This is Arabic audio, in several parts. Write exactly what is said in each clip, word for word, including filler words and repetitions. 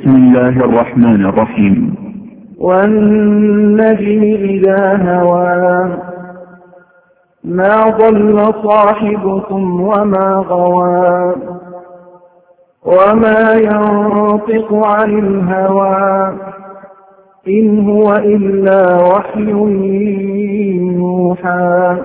بسم الله الرحمن الرحيم. والنجم إذا هوى ما ضل صاحبكم وما غوى وما ينطق عن الهوى إن هو إلا وحي يوحى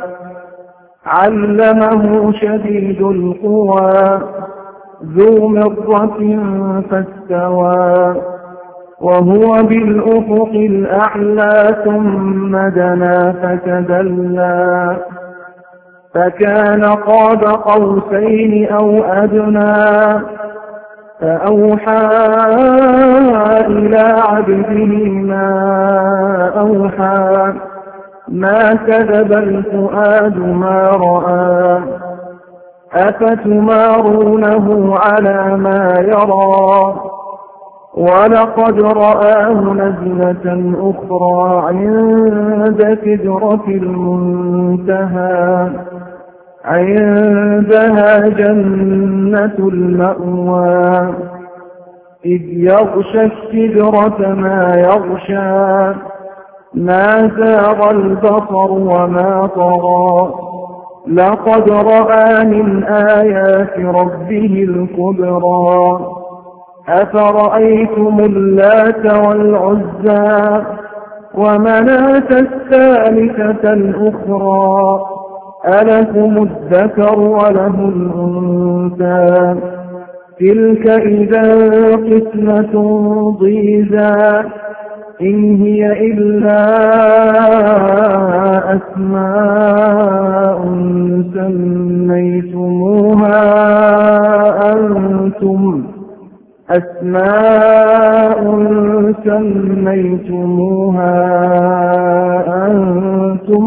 علمه شديد القوى ذو مرة فاستوى وهو بالأفق الأعلى ثم دنا فتدلى فكان قاب قوسين أو أدنى فأوحى إلى عبده ما أوحى ما كذب الفؤاد ما رأى أفتمارونه على ما يرى ولقد رآه نزلة أخرى عند سدرة المنتهى عندها جنة المأوى إذ يغشى السدرة ما يغشى ما زاغ البصر وما طغى لقد رأى من آيات ربه الكبرى أفرأيتم اللات والعزى ومناة الثالثة الأخرى ألكم الذكر وله الأنثى تلك إذا قسمة ضيزى إن هي إلا أسماء سميتموها أنتم أسماء سميتموها أنتم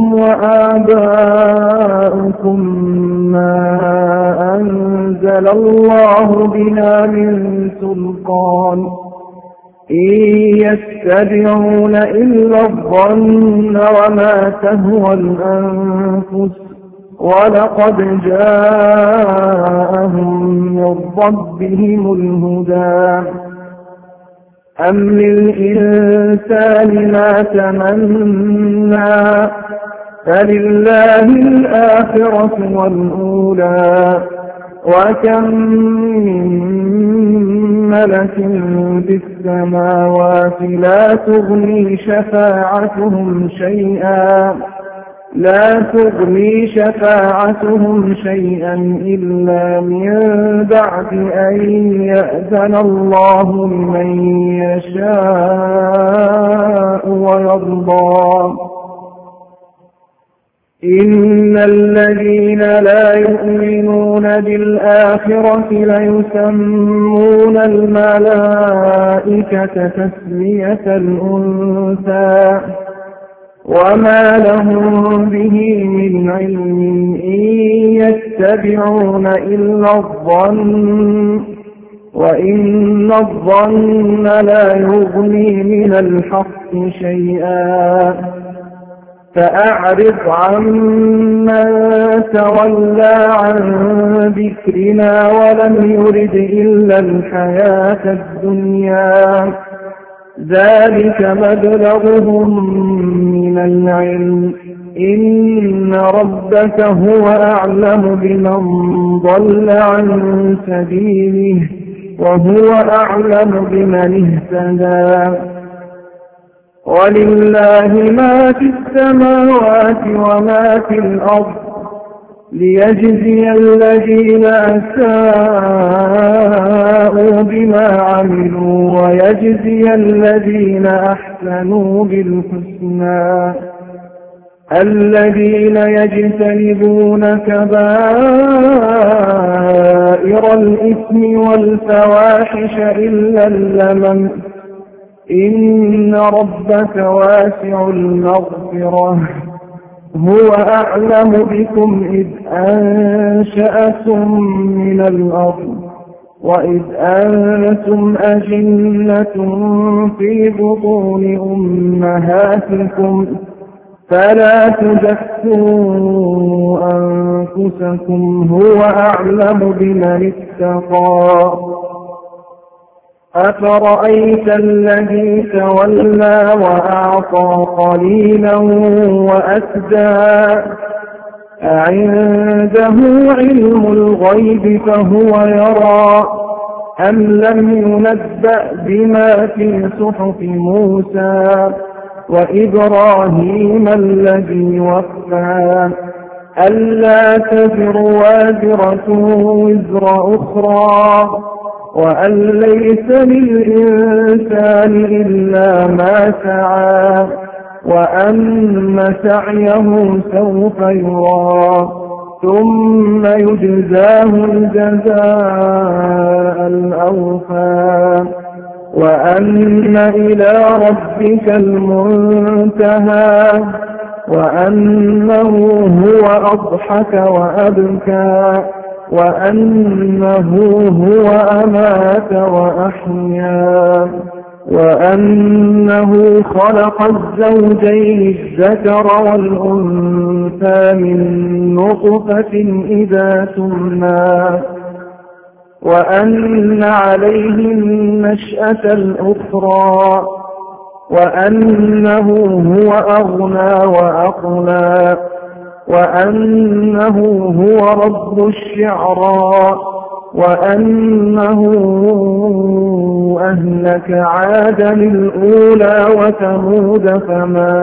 وآباؤكم ما أنزل الله بها من سلطان إن يتبعون إلا الظن وما تهوى الأنفس ولقد جاءهم من ربهم الهدى أم للإنسان ما تمنى فلله الآخرة والأولى وكم من ملك في السماوات لا تغني شفاعتهم شيئا لا تغني شفاعتهم شيئا إلا من بعد أن يأذن الله لمن يشاء ويرضى إن الذين لا يؤمنون بالآخرة ليسمون الملائكة تسمية الأنثى وما لهم به من علم إن يتبعون إلا الظن وإن الظن لا يغني من الحق شيئا فأعرض عمن تولى عن ذكرنا ولم يرد إلا الحياة الدنيا ذلك مبلغهم من العلم إن ربك هو أعلم بمن ضل عن سبيله وهو أعلم بمن اهتدى ولله ما في السماوات وما في الأرض ليجزي الذين أساءوا بما عملوا ويجزي الذين أحسنوا بالحسنى الذين يجتنبون كبائر الإثم والفواحش إلا اللمم إن ربك واسع المغفرة هو أعلم بكم إذ أنشأكم من الأرض وإذ أنتم أجنة في بطون أمهاتكم فلا تزكوا أنفسكم هو أعلم بمن اتقى أفرأيت الذي تولى وأعطى قليلا وأكدى أعنده علم الغيب فهو يرى أم لم ينبأ بما في صحف موسى وإبراهيم الذي وفى ألا تزر وازرة وزر أخرى وأن ليس للإنسان إلا ما سعى وأن سعيه سوف يرى ثم يجزاه الجزاء الأوفى وأن إلى ربك المنتهى وأنه هو أضحك وأبكى وأنه هو أمات وأحيا وأنه خلق الزوجين الذكر والأنثى من نطفة إذا تمنى وأن عليه النشأة الأخرى وأنه هو أغنى وأقنى وأنه هو رب الشعرى وأنه أهلك عادا الأولى وثمود فما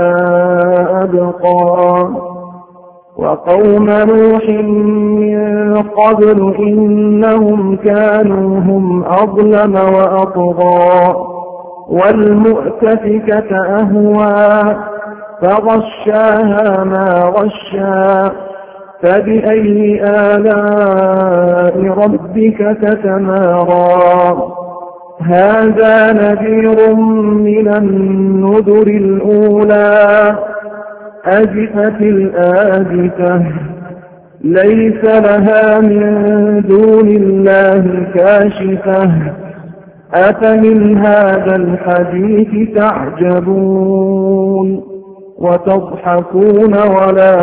أبقى وقوم نوح من قبل إنهم كانوا هم أظلم وأطغى والمؤتفكة أهوى فغشاها ما غشا فبأي آلاء ربك تتمارى هذا نذير من النذر الأولى أزفت الآزفة ليس لها من دون الله كاشفة أفمن هذا الحديث تعجبون وتضحكون ولا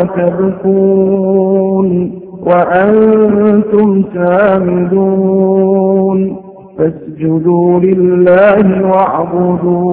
تبكون وأنتم سامدون فاسجدوا لله واعبدوا